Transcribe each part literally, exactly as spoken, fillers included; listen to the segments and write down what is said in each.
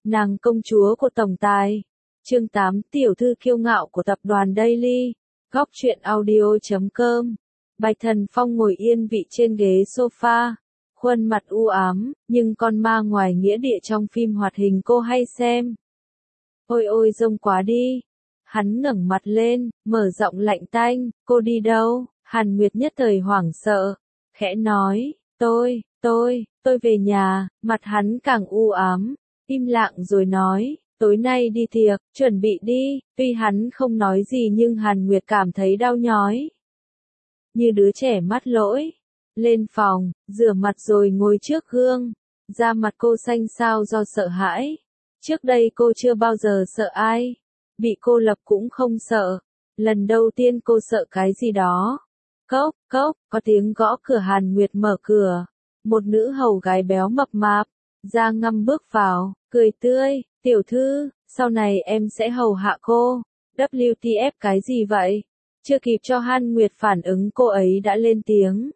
Nàng công chúa của tổng tài. Chương tám, tiểu thư kiêu ngạo của tập đoàn Daily. Góc truyện audio chấm com. Bạch Thần Phong ngồi yên vị trên ghế sofa, khuôn mặt u ám, nhưng con ma ngoài nghĩa địa trong phim hoạt hình cô hay xem. Ôi ôi rông quá đi. Hắn ngẩng mặt lên, mở giọng lạnh tanh, cô đi đâu? Hàn Nguyệt nhất thời hoảng sợ, khẽ nói, tôi, tôi, tôi về nhà. Mặt hắn càng u ám, im lặng rồi nói, tối nay đi tiệc, chuẩn bị đi. Tuy hắn không nói gì nhưng Hàn Nguyệt cảm thấy đau nhói. Như đứa trẻ mắc lỗi. Lên phòng, rửa mặt rồi ngồi trước gương. Da mặt cô xanh xao do sợ hãi. Trước đây cô chưa bao giờ sợ ai. Bị cô lập cũng không sợ. Lần đầu tiên cô sợ cái gì đó. Cốc, cốc, có tiếng gõ cửa. Hàn Nguyệt mở cửa. Một nữ hầu gái béo mập mạp, da ngăm bước vào, cười tươi, tiểu thư, sau này em sẽ hầu hạ cô. vê kép tê ép cái gì vậy? Chưa kịp cho Hàn Nguyệt phản ứng cô ấy đã lên tiếng.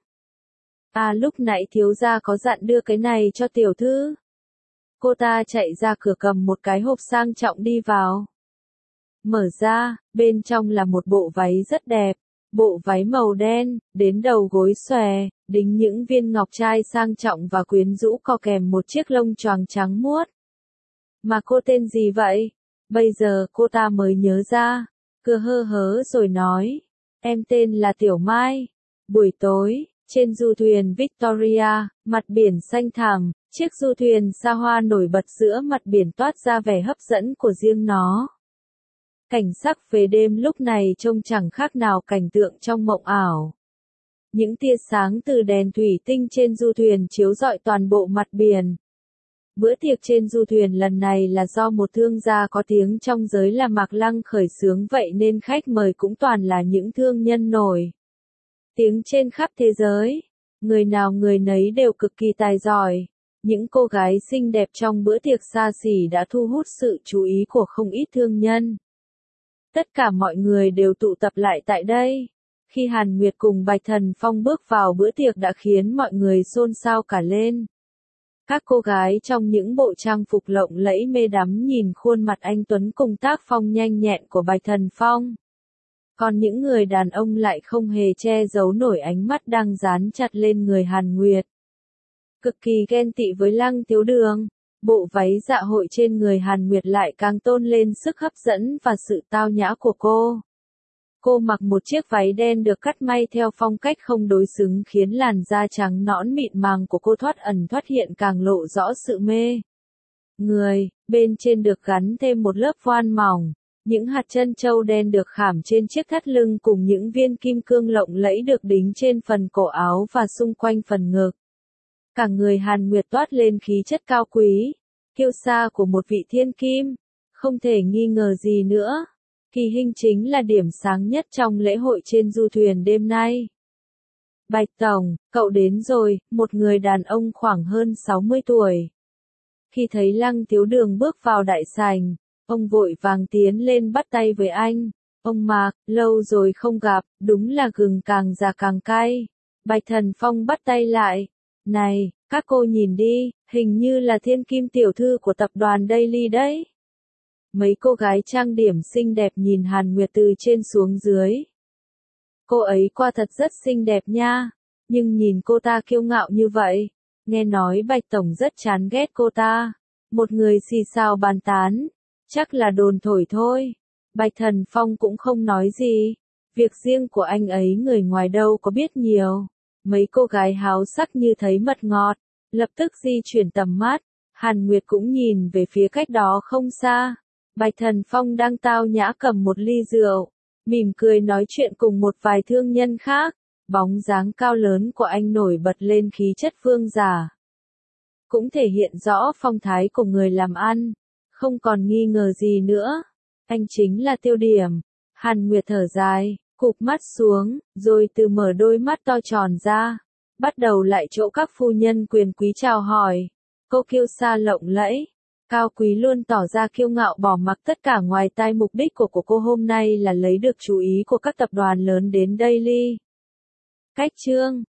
À lúc nãy thiếu gia có dặn đưa cái này cho tiểu thư. Cô ta chạy ra cửa cầm một cái hộp sang trọng đi vào. Mở ra, bên trong là một bộ váy rất đẹp. Bộ váy màu đen, đến đầu gối xòe, đính những viên ngọc trai sang trọng và quyến rũ co kèm một chiếc lông choàng trắng muốt. Mà cô tên gì vậy? Bây giờ cô ta mới nhớ ra, cười hơ hớ rồi nói, em tên là Tiểu Mai. Buổi tối, trên du thuyền Victoria, mặt biển xanh thẳm, chiếc du thuyền xa hoa nổi bật giữa mặt biển toát ra vẻ hấp dẫn của riêng nó. Cảnh sắc về đêm lúc này trông chẳng khác nào cảnh tượng trong mộng ảo. Những tia sáng từ đèn thủy tinh trên du thuyền chiếu rọi toàn bộ mặt biển. Bữa tiệc trên du thuyền lần này là do một thương gia có tiếng trong giới là Mạc Lăng khởi xướng, vậy nên khách mời cũng toàn là những thương nhân nổi tiếng trên khắp thế giới. Người nào người nấy đều cực kỳ tài giỏi. Những cô gái xinh đẹp trong bữa tiệc xa xỉ đã thu hút sự chú ý của không ít thương nhân. Tất cả mọi người đều tụ tập lại tại đây. Khi Hàn Nguyệt cùng Bạch Thần Phong bước vào bữa tiệc đã khiến mọi người xôn xao cả lên. Các cô gái trong những bộ trang phục lộng lẫy mê đắm nhìn khuôn mặt anh tuấn cùng tác phong nhanh nhẹn của Bạch Thần Phong. Còn những người đàn ông lại không hề che giấu nổi ánh mắt đang dán chặt lên người Hàn Nguyệt. Cực kỳ ghen tị với Lăng Thiếu Đường. Bộ váy dạ hội trên người Hàn Nguyệt lại càng tôn lên sức hấp dẫn và sự tao nhã của cô. Cô mặc một chiếc váy đen được cắt may theo phong cách không đối xứng khiến làn da trắng nõn mịn màng của cô thoát ẩn thoát hiện càng lộ rõ sự mê người. Bên trên được gắn thêm một lớp voan mỏng. Những hạt trân châu đen được khảm trên chiếc thắt lưng cùng những viên kim cương lộng lẫy được đính trên phần cổ áo và xung quanh phần ngực. Cả người Hàn Nguyệt toát lên khí chất cao quý, kiêu sa của một vị thiên kim, không thể nghi ngờ gì nữa. Kỳ Hinh chính là điểm sáng nhất trong lễ hội trên du thuyền đêm nay. Bạch Tổng, cậu đến rồi, một người đàn ông khoảng hơn sáu mươi tuổi. Khi thấy Lăng Thiếu Đường bước vào đại sảnh, ông vội vàng tiến lên bắt tay với anh. Ông Mạc, lâu rồi không gặp, đúng là gừng càng già càng cay. Bạch Thần Phong bắt tay lại. Này, các cô nhìn đi, hình như là thiên kim tiểu thư của tập đoàn Daily đấy. Mấy cô gái trang điểm xinh đẹp nhìn Hàn Nguyệt từ trên xuống dưới. Cô ấy quả thật rất xinh đẹp nha, nhưng nhìn cô ta kiêu ngạo như vậy. Nghe nói Bạch Tổng rất chán ghét cô ta. Một người xì xào bàn tán, chắc là đồn thổi thôi. Bạch Thần Phong cũng không nói gì. Việc riêng của anh ấy người ngoài đâu có biết nhiều. Mấy cô gái háo sắc như thấy mật ngọt, lập tức di chuyển tầm mắt. Hàn Nguyệt cũng nhìn về phía cách đó không xa. Bạch Thần Phong đang tao nhã cầm một ly rượu, mỉm cười nói chuyện cùng một vài thương nhân khác. Bóng dáng cao lớn của anh nổi bật lên khí chất vương giả, cũng thể hiện rõ phong thái của người làm ăn. Không còn nghi ngờ gì nữa, anh chính là tiêu điểm. Hàn Nguyệt thở dài, cụp mắt xuống, rồi từ mở đôi mắt to tròn ra, bắt đầu lại chỗ các phu nhân quyền quý chào hỏi. Cô kiêu sa lộng lẫy, cao quý luôn tỏ ra kiêu ngạo bỏ mặc tất cả ngoài tai. Mục đích của, của cô hôm nay là lấy được chú ý của các tập đoàn lớn đến Daily. Cách chương